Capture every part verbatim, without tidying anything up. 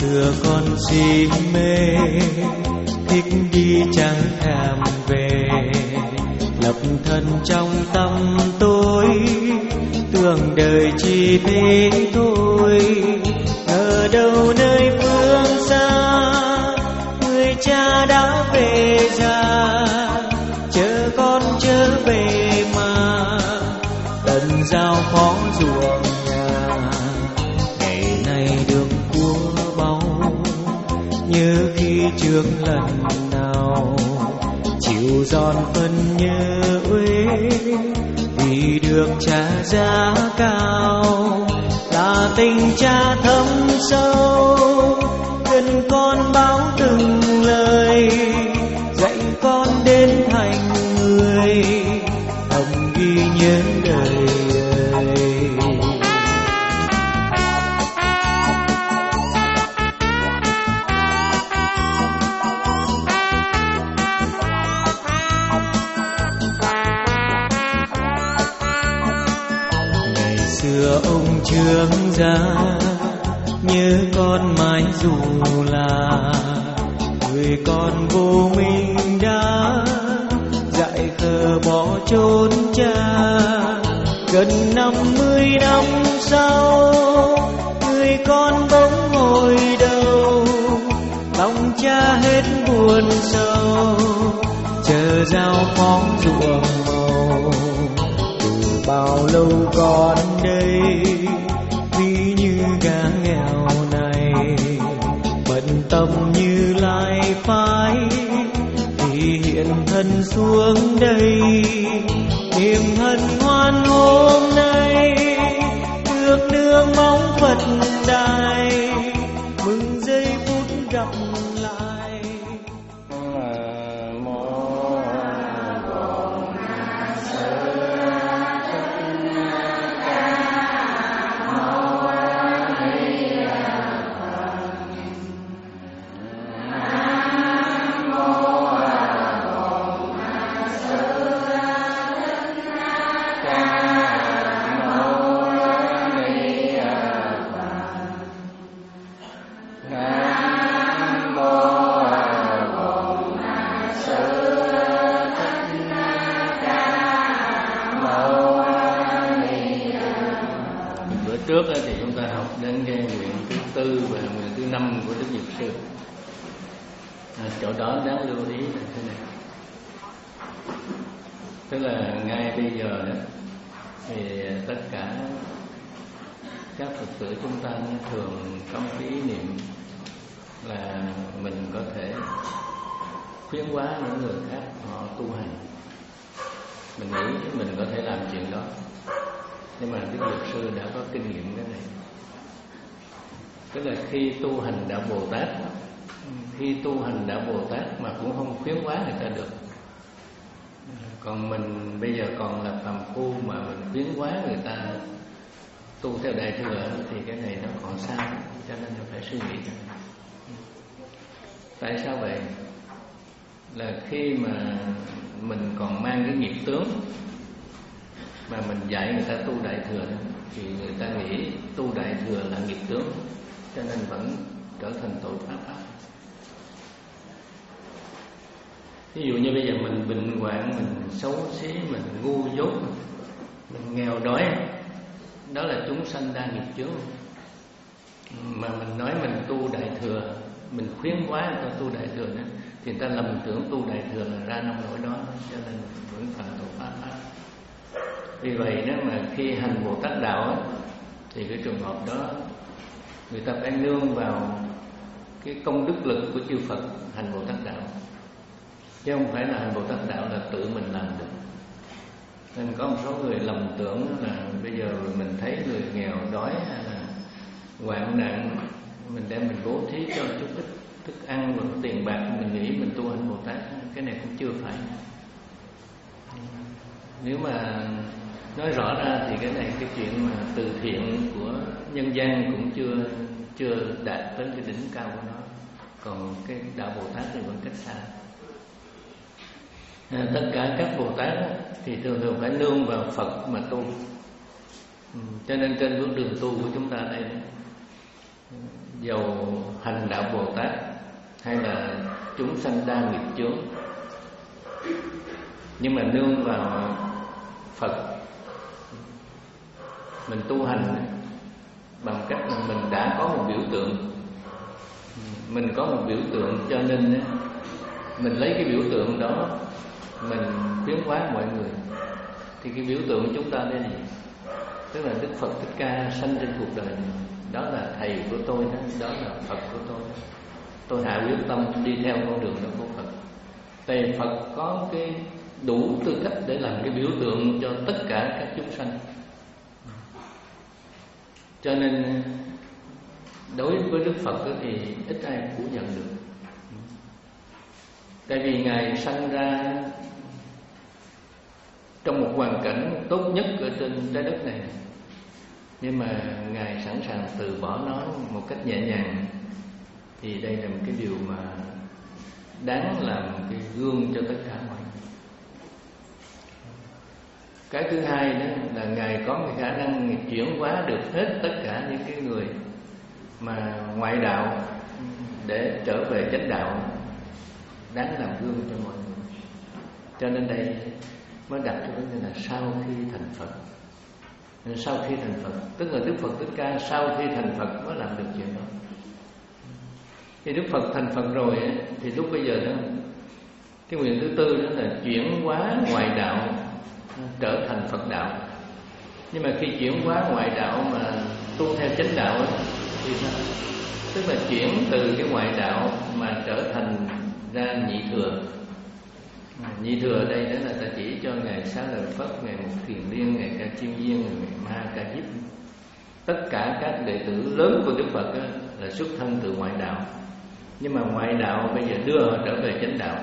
xưa con si mê, thích đi chẳng thèm về, lập thân trong tâm tôi, tưởng đời chỉ thế thôi. Ở đâu nơi phương xa, người cha đã về già, chờ con trở về mà tận giao phó ruộng nhà. Ngày nay được cua báu, nhớ khi trước lần nào chịu giòn phân nhớ uế, vì được trả giá cao là tình cha thâm sâu. Gần con báo từng lời dạy con đến thành người, thầm ghi nhớ đời. Xưa ông trưởng gia nhớ con mãi dù là người con vô minh đã dại khờ bỏ trốn cha. Gần năm mươi năm sau, người con bỗng ngồi đầu, lòng cha hết buồn sầu, chờ giao phó ruộng màu. Bao lâu còn đây, ví như gã nghèo này, bận tâm như lai phái, thì hiện thân xuống đây. Niềm hân hoan hôm nay, được nương mong Phật đài, mừng giây phút gặp lại. Trước thì chúng ta học đến cái nguyện thứ tư và nguyện thứ năm của Đức Dược Sư. À, chỗ đó đáng lưu ý là thế này, tức là ngay bây giờ đó, thì tất cả các Phật tử chúng ta thường có cái ý niệm là mình có thể khuyến hóa những người khác họ tu hành. Mình nghĩ mình có thể làm chuyện đó, nhưng mà Đức Dược Sư đã có kinh nghiệm cái này. Tức là khi tu hành đạo Bồ Tát, khi tu hành đạo Bồ Tát mà cũng không khuyến hóa người ta được. Còn mình bây giờ còn là phàm phu mà mình khuyến hóa người ta tu theo Đại Thừa thì cái này nó còn xa, cho nên là phải suy nghĩ. Tại sao vậy? Là khi mà mình còn mang cái nghiệp tướng mà mình dạy người ta tu Đại Thừa thì người ta nghĩ tu Đại Thừa là nghiệp tướng, cho nên vẫn trở thành tội pháp pháp. Ví dụ như bây giờ mình bệnh hoạn, mình xấu xí, mình ngu dốt, mình nghèo đói, đó là chúng sanh đa nghiệp chướng. Mà mình nói mình tu Đại Thừa, mình khuyến hóa người ta tu Đại Thừa đó, thì người ta lầm tưởng tu Đại Thừa là ra năm nỗi đó, cho nên vẫn phạm tội pháp pháp. Vì vậy nếu mà khi hành Bồ Tát đạo ấy, thì cái trường hợp đó người ta phải nương vào cái công đức lực của chư Phật hành Bồ Tát đạo, chứ không phải là hành Bồ Tát đạo là tự mình làm được. Nên có một số người lầm tưởng là bây giờ mình thấy người nghèo đói hay là hoạn nạn, mình đem mình bố thí cho chút ít thức ăn và tiền bạc, mình nghĩ mình tu hành Bồ Tát. Cái này cũng chưa phải. Nếu mà nói rõ ra thì cái này cái chuyện mà từ thiện của nhân gian cũng chưa chưa đạt tới cái đỉnh cao của nó. Còn cái đạo Bồ Tát thì vẫn cách xa. À, tất cả các Bồ Tát thì thường thường phải nương vào Phật mà tu. Ừ, cho nên trên bước đường tu của chúng ta đây, dầu hành đạo Bồ Tát hay là chúng sanh đa nghiệp chướng, nhưng mà nương vào Phật, mình tu hành bằng cách là mình đã có một biểu tượng, mình có một biểu tượng cho nên mình lấy cái biểu tượng đó mình khuyến hóa mọi người. Thì cái biểu tượng của chúng ta đây là gì? Tức là Đức Phật Thích Ca sanh trên cuộc đời này, đó là thầy của tôi đó, đó là Phật của tôi. Tôi hạ quyết tâm đi theo con đường đó của Phật. Tại Phật có cái đủ tư cách để làm cái biểu tượng cho tất cả các chúng sanh. Cho nên đối với Đức Phật thì ít ai phủ nhận được. Tại vì Ngài sanh ra trong một hoàn cảnh tốt nhất ở trên trái đất này, nhưng mà Ngài sẵn sàng từ bỏ nó một cách nhẹ nhàng. Thì đây là một cái điều mà đáng làm cái gương cho tất cả mọi người. Cái thứ hai đó là Ngài có cái khả năng chuyển hóa được hết tất cả những cái người mà ngoại đạo để trở về chánh đạo, đáng làm gương cho mọi người. Cho nên đây mới đặt cái vấn đề là sau khi thành Phật. Sau khi thành Phật, tức là Đức Phật Thích Ca sau khi thành Phật mới làm được chuyện đó. Khi Đức Phật thành Phật rồi ấy, thì lúc bây giờ đó, cái nguyện thứ tư đó là chuyển hóa ngoại đạo trở thành Phật đạo. Nhưng mà khi chuyển hóa ngoại đạo mà tu theo chánh đạo ấy, thì sao? Tức là chuyển từ cái ngoại đạo mà trở thành ra nhị thừa. Nhị thừa ở đây đó là ta chỉ cho Ngài Xá Lợi Phất, Ngài Mục Kiền Liên, Ngài Ca Chiêm Viên, Ngài Ma Ca Diếp. Tất cả các đệ tử lớn của Đức Phật đó là xuất thân từ ngoại đạo. Nhưng mà ngoại đạo bây giờ đưa họ trở về chánh đạo.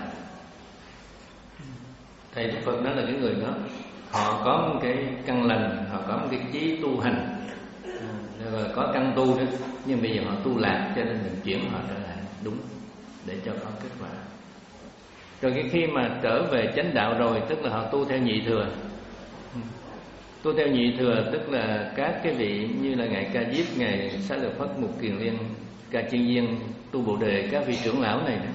Thầy Đức Phật nói là cái người đó họ có một cái căn lành, họ có một cái chí tu hành, rồi có căn tu đó, nhưng bây giờ họ tu lạc, cho nên mình chuyển họ trở lại đúng để cho có kết quả. Rồi cái khi mà trở về chánh đạo rồi, tức là họ tu theo nhị thừa. Tu theo nhị thừa tức là các cái vị như là Ngài Ca Diếp, Ngài Xá Lợi Phất, Mục Kiền Liên, Ca Chiêm Viên, Tu Bồ Đề, các vị trưởng lão này đó.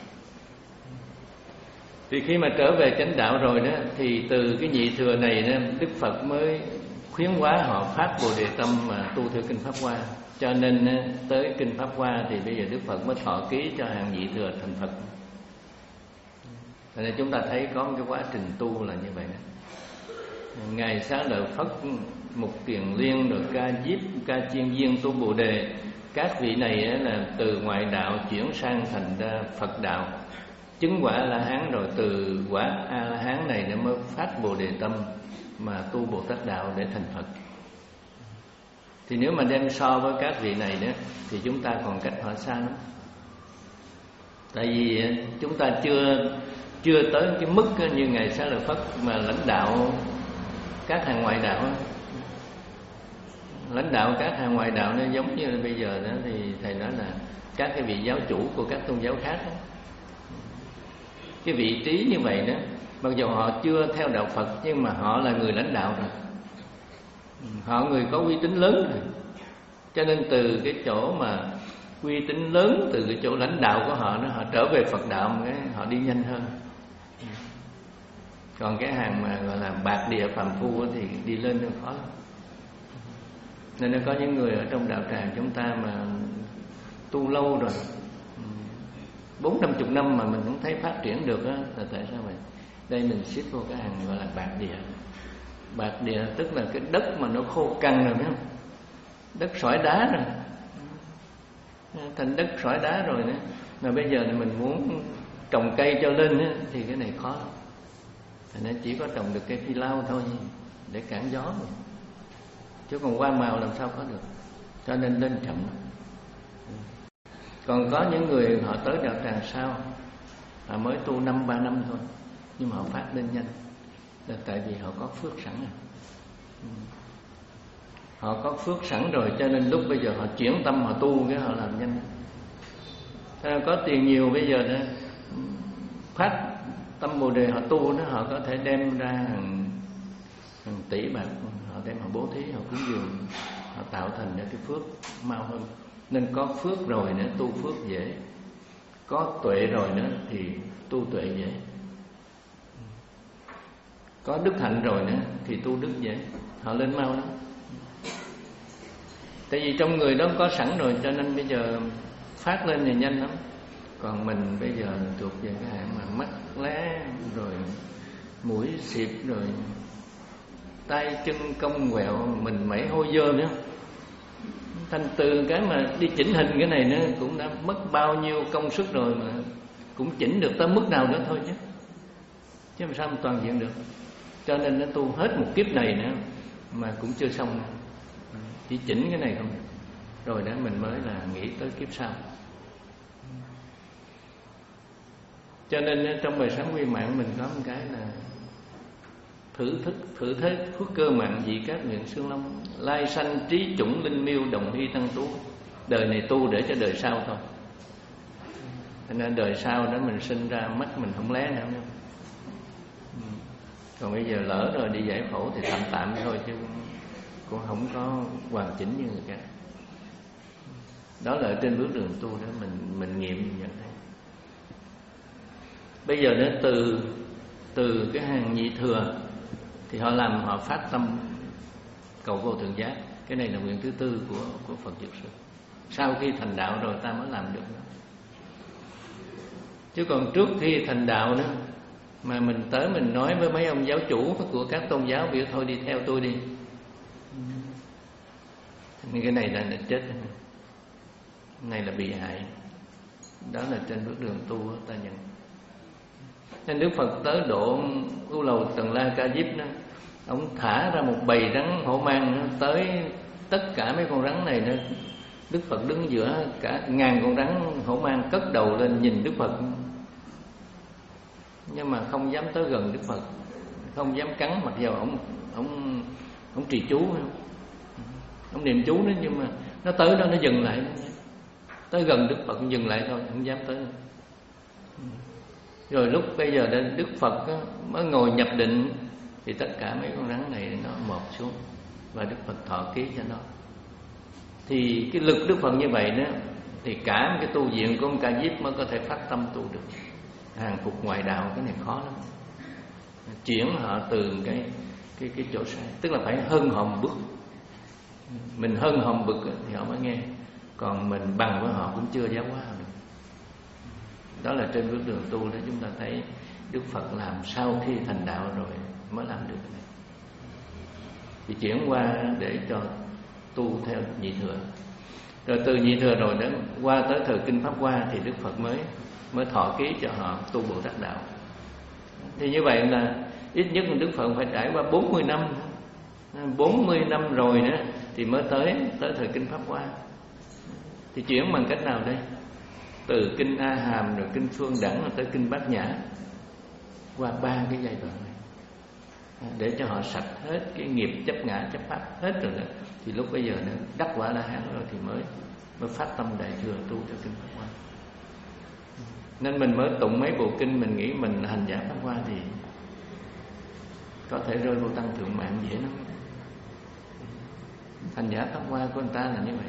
Thì khi mà trở về chánh đạo rồi đó, thì từ cái nhị thừa này đó, Đức Phật mới khuyến hóa họ phát Bồ Đề tâm mà tu theo kinh Pháp Hoa. Cho nên tới kinh Pháp Hoa thì bây giờ Đức Phật mới thọ ký cho hàng nhị thừa thành Phật. Cho nên chúng ta thấy có một cái quá trình tu là như vậy đó. Ngài Xá Lợi Phất, Mục Kiền Liên, rồi Ca Diếp, Ca Chiêm Viên, Tu Bồ Đề, các vị này là từ ngoại đạo chuyển sang thành ra Phật đạo, chứng quả A La Hán, rồi từ quả A La Hán này nó mới phát Bồ Đề tâm mà tu Bồ Tát đạo để thành Phật. Thì nếu mà đem so với các vị này đó thì chúng ta còn cách họ xa lắm. Tại vì chúng ta chưa chưa tới cái mức như Ngài Xá Lợi Phất mà lãnh đạo các hàng ngoại đạo. Lãnh đạo các hàng ngoại đạo nó giống như là bây giờ đó, thì thầy nói là các cái vị giáo chủ của các tôn giáo khác đó. Cái vị trí như vậy đó, mặc dù họ chưa theo đạo Phật nhưng mà họ là người lãnh đạo rồi, họ người có uy tín lớn rồi. Cho nên từ cái chỗ mà uy tín lớn, từ cái chỗ lãnh đạo của họ nó họ trở về Phật đạo, cái họ đi nhanh hơn. Còn cái hàng mà gọi là bạc địa phàm phu thì đi lên nó khó lắm. Nên nó có những người ở trong đạo tràng chúng ta mà tu lâu rồi, bốn năm chục năm mà mình không thấy phát triển được á, là tại sao vậy? Đây mình xếp vô cái hàng gọi là bạc địa. Bạc địa tức là cái đất mà nó khô cằn rồi, biết không? Đất sỏi đá rồi, thành đất sỏi đá rồi nữa. Mà bây giờ thì mình muốn trồng cây cho lên á, thì cái này khó lắm. Thành nên chỉ có trồng được cây phi lao thôi để cản gió rồi. Chứ còn hoa màu làm sao có được. Cho nên lên chậm. Còn có những người họ tới đạo tràng sau, họ mới tu năm ba năm thôi, nhưng mà họ phát lên nhanh. Là tại vì họ có phước sẵn rồi. Họ có phước sẵn rồi, cho nên lúc bây giờ họ chuyển tâm họ tu, cái họ làm nhanh. Có tiền nhiều bây giờ đó, phát tâm Bồ Đề họ tu đó, họ có thể đem ra hàng, hàng tỷ bạc, họ đem họ bố thí, họ cúng dường, họ tạo thành ra cái phước mau hơn. Nên có phước rồi nữa tu phước dễ, có tuệ rồi nữa thì tu tuệ dễ, có đức hạnh rồi nữa thì tu đức dễ. Họ lên mau lắm. Tại vì trong người đó có sẵn rồi, cho nên bây giờ phát lên thì nhanh lắm. Còn mình bây giờ thuộc về cái hạng mà mắt lé, rồi mũi xịp, rồi tay chân cong quẹo, mình mẩy hôi dơ nữa. Thành từ cái mà đi chỉnh hình cái này nữa cũng đã mất bao nhiêu công sức rồi, mà cũng chỉnh được tới mức nào nữa thôi chứ chứ làm sao mà toàn diện được. Cho nên nó tu hết một kiếp này nữa mà cũng chưa xong, chỉ chỉnh cái này không, rồi đó mình mới là nghĩ tới kiếp sau. Cho nên trong bài sáng quy mạng mình có một cái là thử thức thử thế phước cơ mạng dị các nguyện xương long, lai sanh trí chủng linh miêu đồng hy tăng tú. Đời này tu để cho đời sau thôi. Cho nên đời sau đó mình sinh ra mắt mình không lé nữa không? Còn bây giờ lỡ rồi đi giải phẫu thì tạm tạm thôi, chứ cũng không có hoàn chỉnh như người khác. Đó là trên bước đường tu đó mình mình nghiệm nhận thấy. Bây giờ nó từ từ cái hàng nhị thừa thì họ làm, họ phát tâm cầu vô thượng giác. Cái này là nguyện thứ tư của của Phật Dược Sư. Sau khi thành đạo rồi ta mới làm được đó. Chứ còn trước khi thành đạo nữa mà mình tới mình nói với mấy ông giáo chủ của các tôn giáo, biểu thôi đi theo tôi đi, thì cái này là, là chết, này là bị hại. Đó là trên bước đường tu ta nhận. Nên Đức Phật tới độ U Lầu Tần La Ca Diếp đó, ông thả ra một bầy rắn hổ mang tới tất cả mấy con rắn này nữa. Đức Phật đứng giữa cả ngàn con rắn hổ mang, cất đầu lên nhìn Đức Phật, nhưng mà không dám tới gần Đức Phật, không dám cắn, mặc dù ông ông ông trì chú, ông niệm chú nữa, nhưng mà nó tới đó nó dừng lại, tới gần Đức Phật dừng lại thôi, không dám tới. Rồi lúc bây giờ Đức Phật mới ngồi nhập định thì tất cả mấy con rắn này nó mọt xuống và Đức Phật thọ ký cho nó. Thì cái lực Đức Phật như vậy đó, thì cả một cái tu viện của ông Ca Diếp mới có thể phát tâm tu được. Hàng phục ngoại đạo cái này khó lắm, chuyển họ từ cái cái cái chỗ sai, tức là phải hơn họ một bước. Mình hơn họ một bước thì họ mới nghe, còn mình bằng với họ cũng chưa giáo hóa được. Đó là trên bước đường tu đó chúng ta thấy Đức Phật làm sau khi thành đạo rồi mới làm được cái này. Thì chuyển qua để cho tu theo nhị thừa. Rồi từ nhị thừa rồi đến qua tới thời kinh Pháp Hoa thì Đức Phật mới mới thọ ký cho họ tu Bồ Tát đạo. Thì như vậy là ít nhất Đức Phật phải trải qua bốn mươi năm, bốn mươi năm rồi nữa thì mới tới tới thời kinh Pháp Hoa. Thì chuyển bằng cách nào đây? Từ kinh A Hàm rồi kinh Phương Đẳng rồi tới kinh Bát Nhã, qua ba cái giai đoạn này để cho họ sạch hết cái nghiệp chấp ngã chấp pháp hết rồi đó. Thì lúc bây giờ nó đắc quả La Hán rồi thì mới mới phát tâm đại thừa tu theo kinh Pháp Hoa. Nên mình mới tụng mấy bộ kinh, mình nghĩ mình hành giả Pháp Hoa thì có thể rơi vô tăng thượng mạng dễ lắm. Hành giả Pháp Hoa của anh ta là như vậy.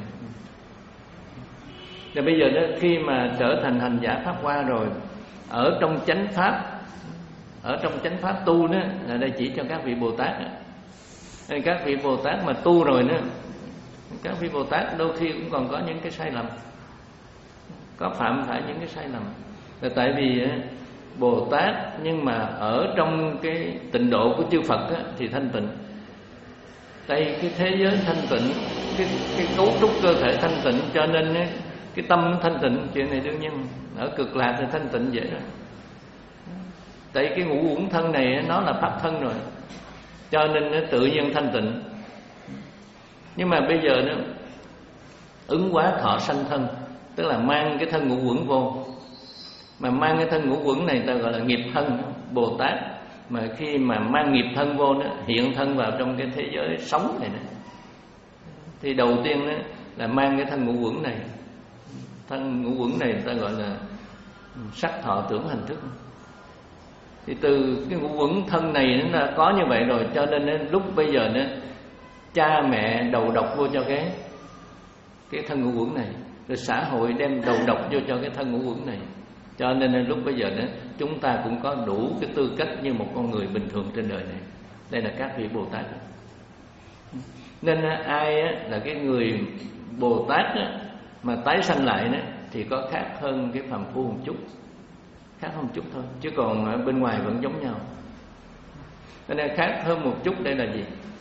Rồi bây giờ đó, khi mà trở thành hành giả Pháp Hoa rồi, ở trong chánh pháp, ở trong chánh pháp tu đó, là đây chỉ cho các vị Bồ Tát. Nên các vị Bồ Tát mà tu rồi nữa, các vị Bồ Tát đôi khi cũng còn có những cái sai lầm, có phạm phải những cái sai lầm. Là tại vì Bồ Tát nhưng mà ở trong cái tịnh độ của chư Phật á, thì thanh tịnh. Đây cái thế giới thanh tịnh, cái, cái cấu trúc cơ thể thanh tịnh, cho nên cái tâm thanh tịnh, chuyện này đương nhiên. Ở cực lạc thì thanh tịnh dễ rồi. Tại cái ngũ uẩn thân này nó là pháp thân rồi, cho nên nó tự nhiên thanh tịnh. Nhưng mà bây giờ nó ứng hóa thọ sanh thân, tức là mang cái thân ngũ uẩn vô. Mà mang cái thân ngũ uẩn này ta gọi là nghiệp thân. Bồ Tát mà khi mà mang nghiệp thân vô đó, hiện thân vào trong cái thế giới sống này đó, thì đầu tiên đó là mang cái thân ngũ uẩn này. Thân ngũ uẩn này ta gọi là sắc thọ tưởng hành thức. Thì từ cái ngũ uẩn thân này nó đã có như vậy rồi, cho nên lúc bây giờ đó cha mẹ đầu độc vô cho cái cái thân ngũ uẩn này. rồi xã hội đem đầu độc vô cho cái thân ngũ uẩn này. Cho nên lúc bây giờ đó chúng ta cũng có đủ cái tư cách như một con người bình thường trên đời này. Đây là các vị Bồ Tát. Nên ai là cái người Bồ Tát mà tái sanh lại đó, thì có khác hơn cái phàm phu một chút, khác hơn một chút thôi, chứ còn ở bên ngoài vẫn giống nhau. Cho nên khác hơn một chút đây là gì?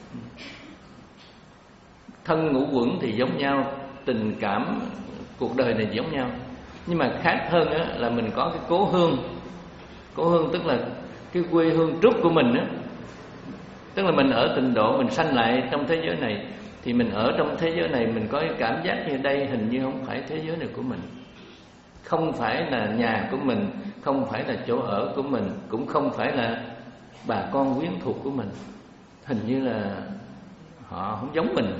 Thân ngũ uẩn thì giống nhau, tình cảm cuộc đời này giống nhau, nhưng mà khác hơn á, là mình có cái cố hương. Cố hương tức là cái quê hương trước của mình á. Tức là mình ở tịnh độ, mình sanh lại trong thế giới này, thì mình ở trong thế giới này mình có cái cảm giác như đây hình như không phải thế giới này của mình, không phải là nhà của mình, không phải là chỗ ở của mình, cũng không phải là bà con quyến thuộc của mình. Hình như là họ không giống mình,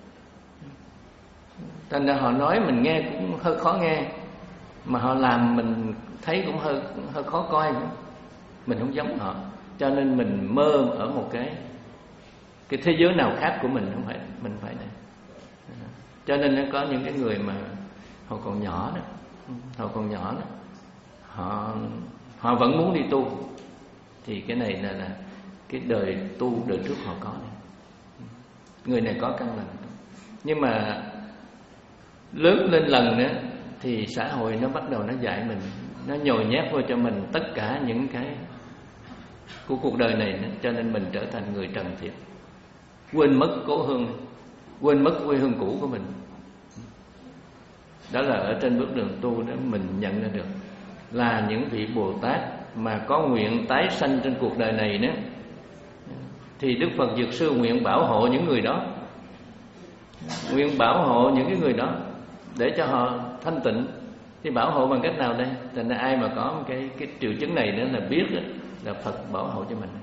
thành ra họ nói mình nghe cũng hơi khó nghe, mà họ làm mình thấy cũng hơi hơi khó coi nữa. Mình không giống họ, cho nên mình mơ ở một cái cái thế giới nào khác của mình, không phải mình phải đây. Cho nên nó có những cái người mà họ còn nhỏ đó, họ còn nhỏ đó, họ họ vẫn muốn đi tu, thì cái này là là cái đời tu đời trước họ có này. Người này có căn lành, nhưng mà lớn lên lần nữa thì xã hội nó bắt đầu nó dạy mình, nó nhồi nhét vô cho mình tất cả những cái của cuộc đời này nữa. Cho nên mình trở thành người trần thiệt, quên mất cố hương, quên mất quê hương cũ của mình. Đó là ở trên bước đường tu đó mình nhận ra được là những vị Bồ Tát mà có nguyện tái sanh trên cuộc đời này nữa, thì Đức Phật Dược Sư nguyện bảo hộ những người đó, nguyện bảo hộ những cái người đó để cho họ thanh tịnh. Thì bảo hộ bằng cách nào đây? Thành ra ai mà có cái cái triệu chứng này nữa là biết đó, là Phật bảo hộ cho mình,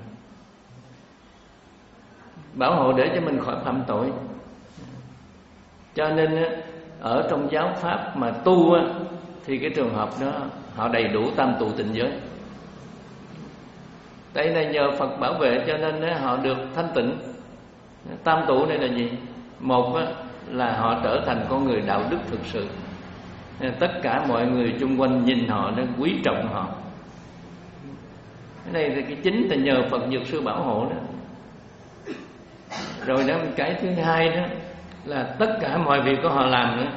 bảo hộ để cho mình khỏi phạm tội. Cho nên ở trong giáo pháp mà tu thì cái trường hợp đó họ đầy đủ tam tụ tịnh giới. Đây là nhờ Phật bảo vệ cho nên họ được thanh tịnh. Tam tụ này là gì? Một là họ trở thành con người đạo đức thực sự, tất cả mọi người chung quanh nhìn họ nó quý trọng họ. Cái này là cái chính là nhờ Phật Dược Sư bảo hộ đó. Rồi đó, cái thứ hai đó là tất cả mọi việc của họ làm nữa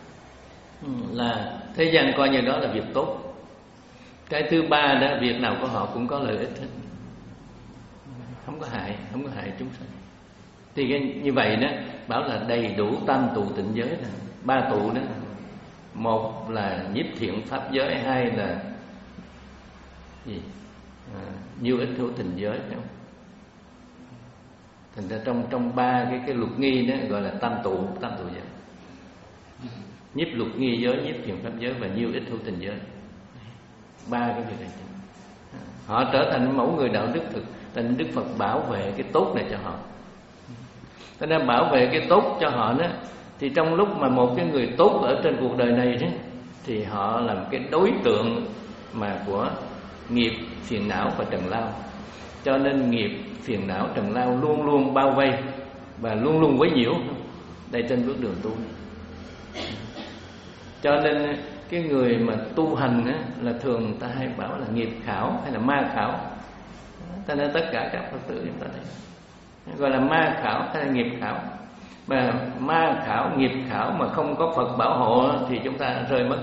là thế gian coi như đó là việc tốt. Cái thứ ba đó, việc nào của họ cũng có lợi ích hết, không có hại, không có hại chúng sanh. Thì cái, như vậy đó bảo là đầy đủ tam tụ tịnh giới là ba tụ đó. Một là nhiếp thiện pháp giới, hai là gì? À, nhiêu ích hữu tình giới, phải không? Thành ra trong trong ba cái cái luật nghi đó gọi là tam tụ, tam tụ giới. Nhiếp luật nghi giới, nhiếp thiện pháp giới và nhiêu ích hữu tình giới. Ba cái việc này. Họ trở thành mẫu người đạo đức thực, thành Đức Phật bảo vệ cái tốt này cho họ. Cho nên bảo vệ cái tốt cho họ đó, thì trong lúc mà một cái người tốt ở trên cuộc đời này đó, thì họ làm cái đối tượng mà của nghiệp phiền não và trần lao. Cho nên nghiệp phiền não trần lao luôn luôn bao vây và luôn luôn quấy nhiễu đây trên bước đường tu. Cho nên cái người mà tu hành á, là thường người ta hay bảo là nghiệp khảo hay là ma khảo. Cho nên tất cả các Phật tử chúng ta thấy gọi là ma khảo hay là nghiệp khảo. Mà ma khảo, nghiệp khảo mà không có Phật bảo hộ thì chúng ta rơi mất.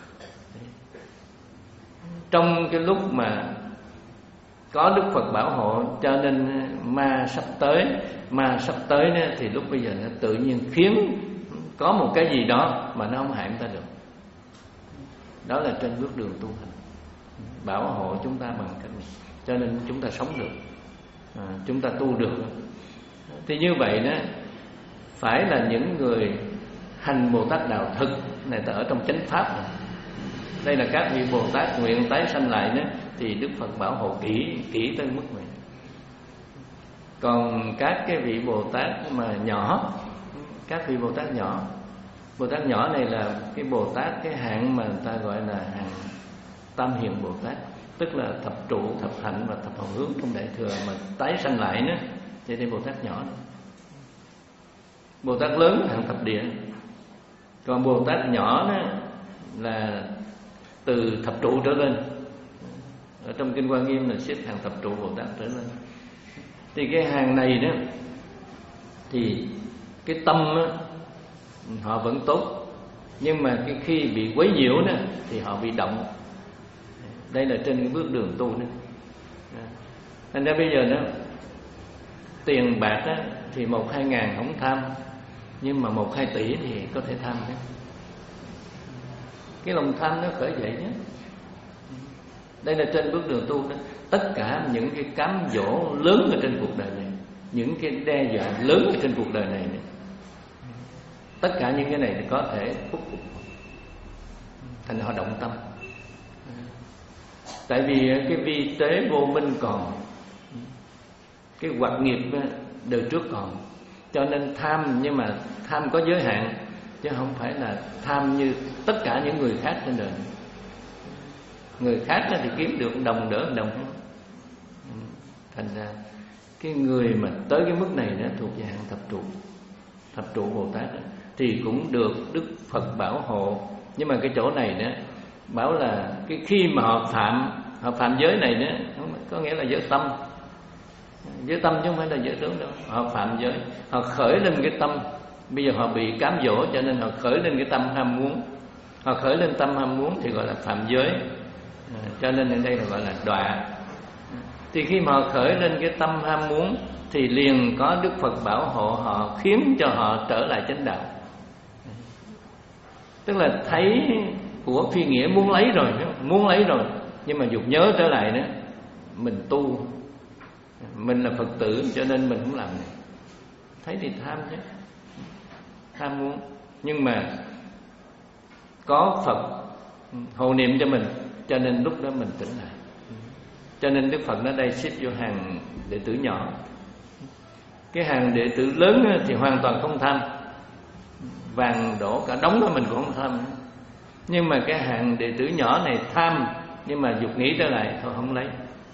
Trong cái lúc mà có Đức Phật bảo hộ, cho nên ma sắp tới, ma sắp tới đó, thì lúc bây giờ nó tự nhiên khiến có một cái gì đó mà nó không hại chúng ta được. Đó là trên bước đường tu hành, bảo hộ chúng ta bằng cách này, cho nên chúng ta sống được, à, chúng ta tu được. Thì như vậy đó, phải là những người hành Bồ Tát đạo thực này, ta ở trong chánh pháp này. Đây là các vị Bồ Tát nguyện tái sanh lại đó, thì Đức Phật bảo hộ kỹ kỹ tới mức này. Còn các cái vị Bồ Tát mà nhỏ, các vị Bồ Tát nhỏ, Bồ Tát nhỏ này là cái Bồ Tát cái hạng mà người ta gọi là hạng Tam Hiền Bồ Tát, tức là thập trụ, thập hạnh và thập hồng hướng trong Đại Thừa mà tái sanh lại nữa, thì đây Bồ Tát nhỏ. Bồ Tát lớn là hạng thập địa. Còn Bồ Tát nhỏ đó là từ thập trụ trở lên. Ở trong Kinh Hoa Nghiêm là xếp hàng thập trụ Bồ Tát trở lên. Thì cái hàng này đó thì cái tâm đó, họ vẫn tốt, nhưng mà cái khi bị quấy nhiễu đó thì họ bị động. Đây là trên cái bước đường tu đó. Thành ra bây giờ đó, tiền bạc đó, thì một hai ngàn không tham, nhưng mà một hai tỷ thì có thể tham đấy. Cái lòng tham nó khởi dậy nhé. Đây là trên bước đường tu đó. Tất cả những cái cám dỗ lớn ở trên cuộc đời này, những cái đe dọa lớn ở trên cuộc đời này, này tất cả những cái này thì có thể hút thành họ động tâm. Tại vì cái vi tế vô minh còn, cái hoạt nghiệp đời trước còn, cho nên tham, nhưng mà tham có giới hạn, chứ không phải là tham như tất cả những người khác trên đời. Người khác thì kiếm được đồng đỡ đồng. Thành ra cái người mà tới cái mức này đó thuộc về hạng thập trụ, thập trụ Bồ Tát đó, thì cũng được Đức Phật bảo hộ. Nhưng mà cái chỗ này đó bảo là cái khi mà họ phạm họ phạm giới này đó, có nghĩa là giới tâm. Giới tâm chứ không phải là giới tướng đâu. Họ phạm giới, họ khởi lên cái tâm. Bây giờ họ bị cám dỗ, cho nên họ khởi lên cái tâm ham muốn. Họ khởi lên tâm ham muốn thì gọi là phạm giới. À, cho nên ở đây là gọi là đọa. Thì khi mà họ khởi lên cái tâm ham muốn thì liền có Đức Phật bảo hộ họ, khiến cho họ trở lại chánh đạo. Tức là thấy của phi nghĩa muốn lấy rồi, muốn lấy rồi, nhưng mà dục nhớ trở lại đó, mình tu, mình là Phật tử cho nên mình cũng làm này. Thấy thì tham chứ, tham muốn, nhưng mà có Phật hộ niệm cho mình, cho nên lúc đó mình tỉnh lại. Cho nên Đức Phật ở đây xếp vô hàng đệ tử nhỏ. Cái hàng đệ tử lớn thì hoàn toàn không tham, vàng đổ cả đống đó mình cũng không tham. Nhưng mà cái hàng đệ tử nhỏ này tham, nhưng mà dục nghĩ trở lại thôi không lấy,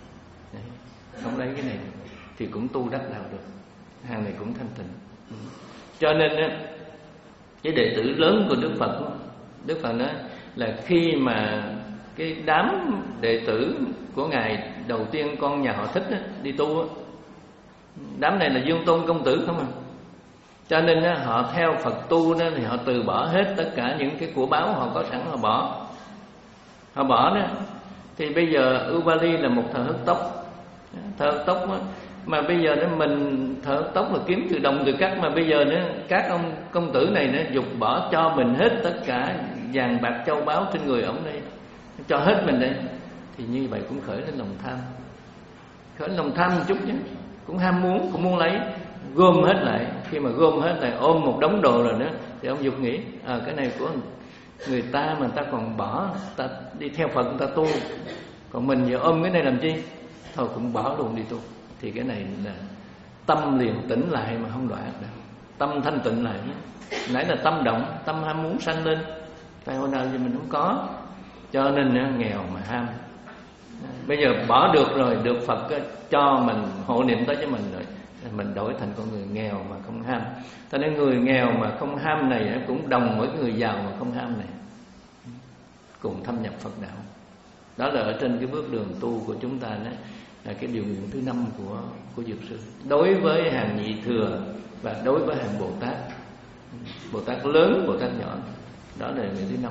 không lấy cái này thì cũng tu đắc đạo được. Hàng này cũng thanh tịnh. Cho nên cái đệ tử lớn của Đức Phật, Đức Phật nói là khi mà cái đám đệ tử của Ngài đầu tiên con nhà họ Thích á, đi tu á, đám này là Dương Tôn công tử không à. Cho nên á, họ theo Phật tu đó thì họ từ bỏ hết tất cả những cái của báo họ có sẵn, họ bỏ. Họ bỏ đó. Thì bây giờ Ubali là một thợ hớt tóc. Thợ hớt tóc á, mà bây giờ đó mình thợ hớt tóc là kiếm từ đồng từ cắt, mà bây giờ nữa các ông công tử này nó dục bỏ cho mình hết tất cả vàng bạc châu báu trên người ông đây, cho hết mình đây. Thì như vậy cũng khởi lên lòng tham. Khởi lên lòng tham một chút chứ, cũng ham muốn, cũng muốn lấy, gom hết lại. Khi mà gom hết lại, ôm một đống đồ rồi nữa, thì ông dục nghĩ à, cái này của người ta mà người ta còn bỏ, ta đi theo Phật người ta tu, còn mình giờ ôm cái này làm chi, thôi cũng bỏ luôn đi tu. Thì cái này là tâm liền tỉnh lại mà không đoạn được, tâm thanh tịnh lại. Nãy là tâm động, tâm ham muốn sanh lên, tại hồi nào thì mình không có, cho nên nghèo mà ham. Bây giờ bỏ được rồi, được Phật cho mình hộ niệm tới cho mình rồi, mình đổi thành con người nghèo mà không ham. Cho nên người nghèo mà không ham này cũng đồng với người giàu mà không ham này, cùng thâm nhập Phật đạo. Đó là ở trên cái bước đường tu của chúng ta đó, là cái điều nguyện thứ năm của của Dược Sư. Đối với hàng nhị thừa và đối với hàng Bồ Tát, Bồ Tát lớn, Bồ Tát nhỏ, đó là nguyện thứ năm.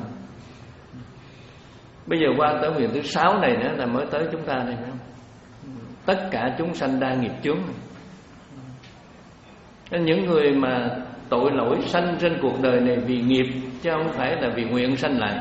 Bây giờ qua tới nguyện thứ sáu này nữa là mới tới chúng ta này, phải không? Tất cả chúng sanh đa nghiệp chướng. Những người mà tội lỗi sanh trên cuộc đời này vì nghiệp, chứ không phải là vì nguyện sanh lại.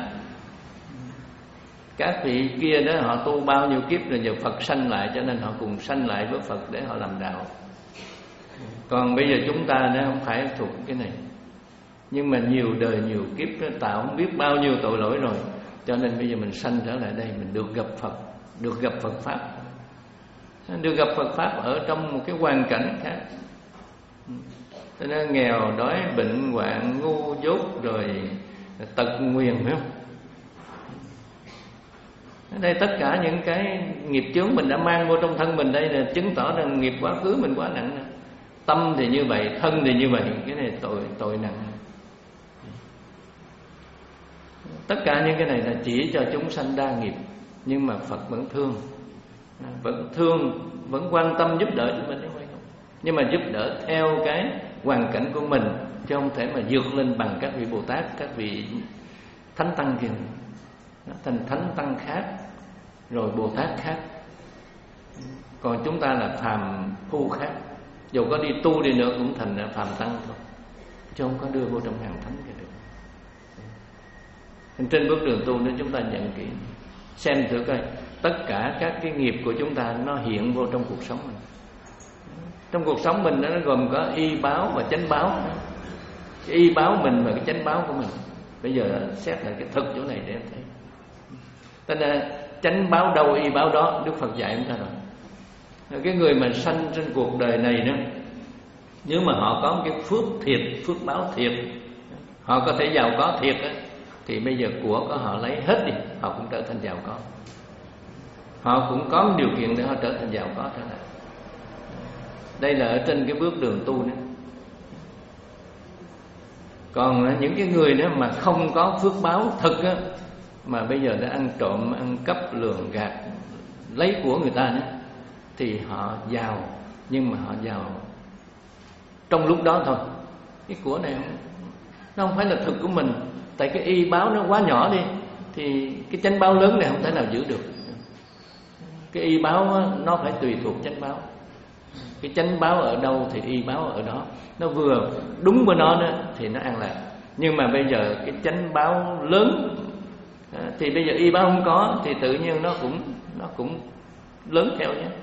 Các vị kia đó họ tu bao nhiêu kiếp rồi giờ Phật sanh lại, cho nên họ cùng sanh lại với Phật để họ làm đạo. Còn bây giờ chúng ta nó không phải thuộc cái này, nhưng mà nhiều đời nhiều kiếp nó tạo không biết bao nhiêu tội lỗi rồi, cho nên bây giờ mình sanh trở lại đây, mình được gặp Phật, được gặp Phật Pháp, được gặp Phật Pháp ở trong một cái hoàn cảnh khác. Cho nên nghèo, đói, bệnh, hoạn, ngu dốt, rồi tật nguyền, phải không? Ở đây tất cả những cái nghiệp chướng mình đã mang vô trong thân mình đây là chứng tỏ rằng nghiệp quá khứ mình quá nặng. Tâm thì như vậy, thân thì như vậy, cái này tội tội nặng. Tất cả những cái này là chỉ cho chúng sanh đa nghiệp, nhưng mà Phật vẫn thương, vẫn thương, vẫn quan tâm giúp đỡ chúng mình, nhưng mà giúp đỡ theo cái hoàn cảnh của mình, chứ không thể mà vượt lên bằng các vị Bồ Tát, các vị Thánh Tăng kia. Nó thành Thánh Tăng khác, rồi Bồ Tát khác, còn chúng ta là phàm phu khác. Dù có đi tu đi nữa cũng thành phàm tăng thôi, chứ không có đưa vô trong hàng thánh kia được. Trên bước đường tu nếu chúng ta nhận kỹ, xem thử coi tất cả các cái nghiệp của chúng ta nó hiện vô trong cuộc sống mình. Trong cuộc sống mình nó gồm có y báo và chánh báo. Cái y báo mình và cái chánh báo của mình, bây giờ xét lại cái thực chỗ này để em thấy. Tức là chánh báo đâu y báo đó, Đức Phật dạy chúng ta rồi. Cái người mà sanh trên cuộc đời này đó, nếu mà họ có cái phước thiệt, phước báo thiệt, họ có thể giàu có thiệt đó, thì bây giờ của của họ lấy hết đi, họ cũng trở thành giàu có. Họ cũng có điều kiện để họ trở thành giàu có trở lại. Đây là ở trên cái bước đường tu nữa. Còn những cái người đó mà không có phước báo thực á, mà bây giờ đã ăn trộm, ăn cắp, lường gạt, lấy của người ta nữa, thì họ giàu, nhưng mà họ giàu trong lúc đó thôi. Cái của này không, nó không phải là thực của mình. Tại cái y báo nó quá nhỏ đi, thì cái chánh báo lớn này không thể nào giữ được. Cái y báo nó phải tùy thuộc chánh báo. Cái chánh báo ở đâu thì y báo ở đó. Nó vừa đúng với nó đó thì nó an lạc. Nhưng mà bây giờ cái chánh báo lớn thì bây giờ y báo không có, thì tự nhiên nó cũng nó cũng lớn theo nhé.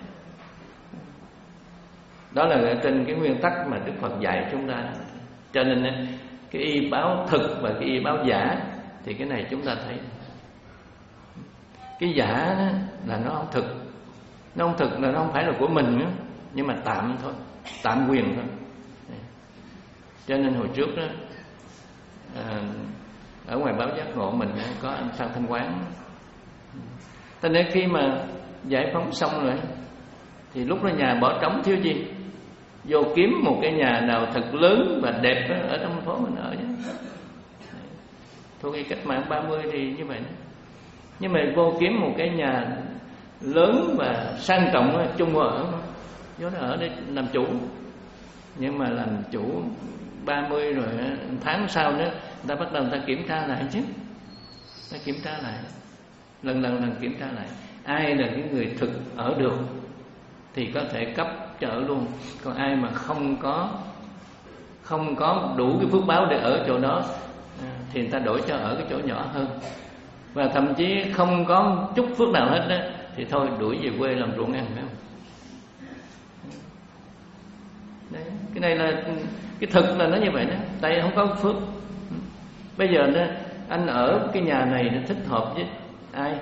Đó là trên cái nguyên tắc mà Đức Phật dạy chúng ta. Cho nên cái y báo thực và cái y báo giả, thì cái này chúng ta thấy cái giả đó là nó không thực. Nó không thực là nó không phải là của mình nữa, nhưng mà tạm thôi, tạm quyền thôi. Cho nên hồi trước đó, à, ở ngoài báo Giác Ngộ mình có anh sang Thanh Quán. Cho nên khi mà giải phóng xong rồi, thì lúc đó nhà bỏ trống thiếu gì, vô kiếm một cái nhà nào thật lớn và đẹp đó, ở trong phố mình ở chứ. Thuộc cái cách mạng ba mươi thì như vậy đó. Nhưng mà vô kiếm một cái nhà lớn và sang trọng, chung ở, vô đó ở để làm chủ. Nhưng mà làm chủ ba mươi rồi tháng sau nữa, người ta bắt đầu người ta kiểm tra lại chứ. Ta kiểm tra lại, lần lần lần kiểm tra lại, ai là cái người thực ở được thì có thể cấp cho ở luôn. Còn ai mà không có không có đủ cái phước báo để ở chỗ đó, thì người ta đổi cho ở cái chỗ nhỏ hơn. Và thậm chí không có chút phước nào hết đó, thì thôi đuổi về quê làm ruộng ăn, phải không? Đấy, cái này là cái thực là nó như vậy đó. Tại không có phước. Bây giờ đó, anh ở cái nhà này nó thích hợp với ai?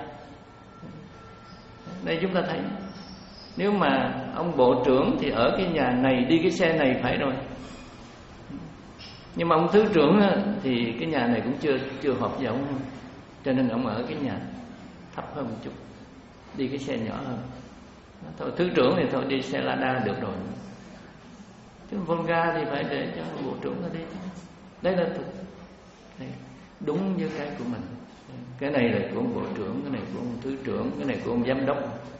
Đây chúng ta thấy, nếu mà ông bộ trưởng thì ở cái nhà này, đi cái xe này phải rồi. Nhưng mà ông thứ trưởng thì cái nhà này cũng chưa chưa hợp với ông, cho nên ông ở cái nhà thấp hơn một chút, đi cái xe nhỏ hơn. Thôi thứ trưởng thì thôi đi xe Lada được rồi, chứ Volga thì phải để cho bộ trưởng nó đi. Đây là thực, đây, đúng với cái của mình. Cái này là của ông bộ trưởng, cái này của ông thứ trưởng, cái này của ông giám đốc.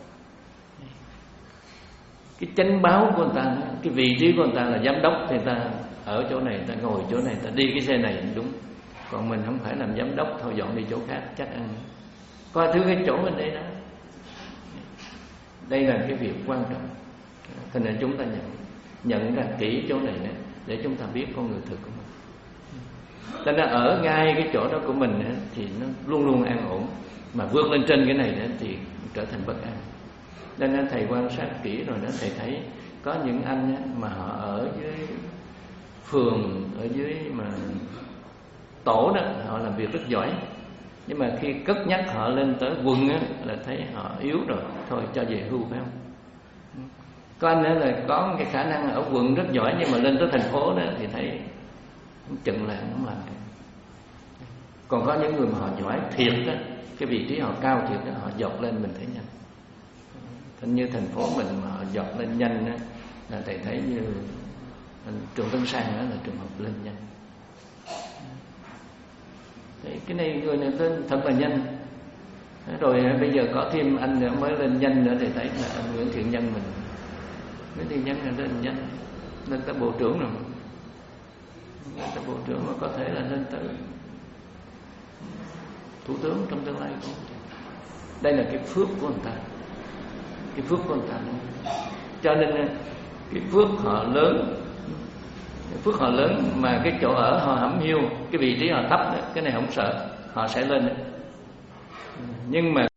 Cái chánh báo của người ta, cái vị trí của người ta là giám đốc, thì người ta ở chỗ này, người ta ngồi chỗ này, người ta đi cái xe này đúng. Còn mình không phải làm giám đốc, thôi dọn đi chỗ khác chắc ăn. Coi thứ cái chỗ bên đây đó. Đây là cái việc quan trọng. Cho nên chúng ta nhận nhận ra kỹ chỗ này nữa, để chúng ta biết con người thực của mình. Cho nên ở ngay cái chỗ đó của mình thì nó luôn luôn an ổn, mà vượt lên trên cái này nữa thì trở thành bất an. Nên thầy quan sát kỹ rồi đó, thầy thấy có những anh mà họ ở dưới phường, ở dưới mà tổ đó, họ làm việc rất giỏi. Nhưng mà khi cất nhắc họ lên tới quận á, là thấy họ yếu rồi, thôi cho về hưu, phải không? Có anh nữa là có cái khả năng ở quận rất giỏi, nhưng mà lên tới thành phố đó thì thấy chừng là không làm được. Còn có những người mà họ giỏi thiệt đó, cái vị trí họ cao thiệt đó, họ dột lên mình thấy nhanh. Thành như thành phố mình mà họ dột lên nhanh đó, là thầy thấy như Trường Tân Sang đó là trường hợp lên nhanh. Thì cái này người này tên thật là nhanh. Rồi bây giờ có thêm anh nữa mới lên nhanh nữa thì thấy là anh Nguyễn Thiện Nhân mình. Nguyễn Thiện Nhân là lên nhanh, lên tới bộ trưởng rồi. Lên tới bộ trưởng mà có thể là lên tới thủ tướng trong tương lai cũng. Đây là cái phước của người ta, cái phước của người ta. Cho nên cái phước họ lớn, cái phước họ lớn mà cái chỗ ở họ hẩm hiu, cái vị trí họ thấp, cái này không sợ, họ sẽ lên. Nhưng mà